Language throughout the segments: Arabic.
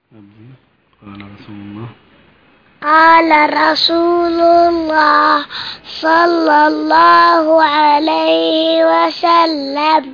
قال رسول الله صلى الله عليه وسلم: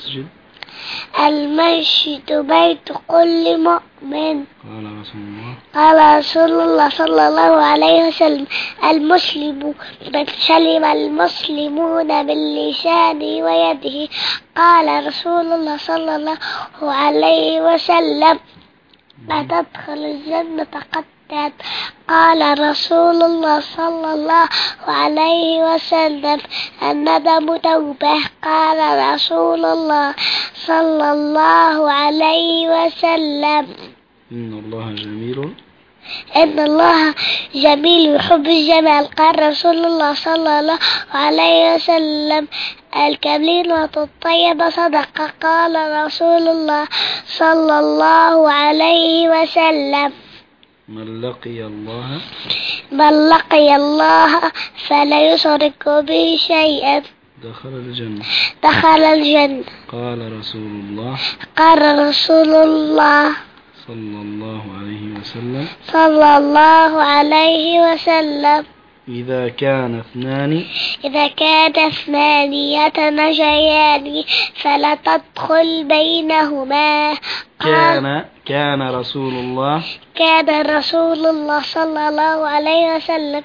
المسجد بيت كل مؤمن. قال رسول الله صلى الله عليه وسلم: المسلم من سلم المسلمون من لسانه ويده. قال رسول الله صلى الله عليه وسلم: أتدخل الجنة قتات؟ قال رسول الله صلى الله عليه وسلم: الندم توبة. قال رسول الله صلى الله عليه وسلم: إن الله جميل يحب الجمال. قال رسول الله صلى الله عليه وسلم: الكلمة الطيبة صدقة. قال رسول الله صلى الله عليه وسلم: من لقي الله فلا يشرك به شيئا دخل الجنة. قال رسول الله صلى الله عليه وسلم: إذا كان اثنان يتناجيان فلا تدخل بينهما. كان رسول الله صلى الله عليه وسلم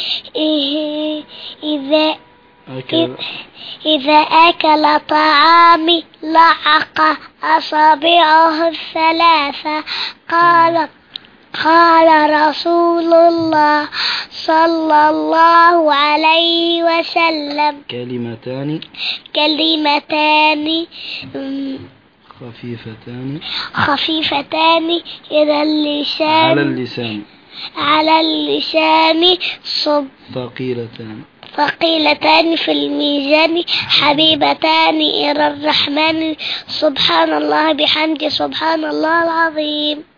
إذا أكل طعام لعق أصابعه الثلاثة. قال رسول الله صلى الله عليه وسلم: كلمتان خفيفتان على اللسان ثقيلتان في الميزان حبيبتان إلى الرحمن. سبحان الله بحمده سبحان الله العظيم.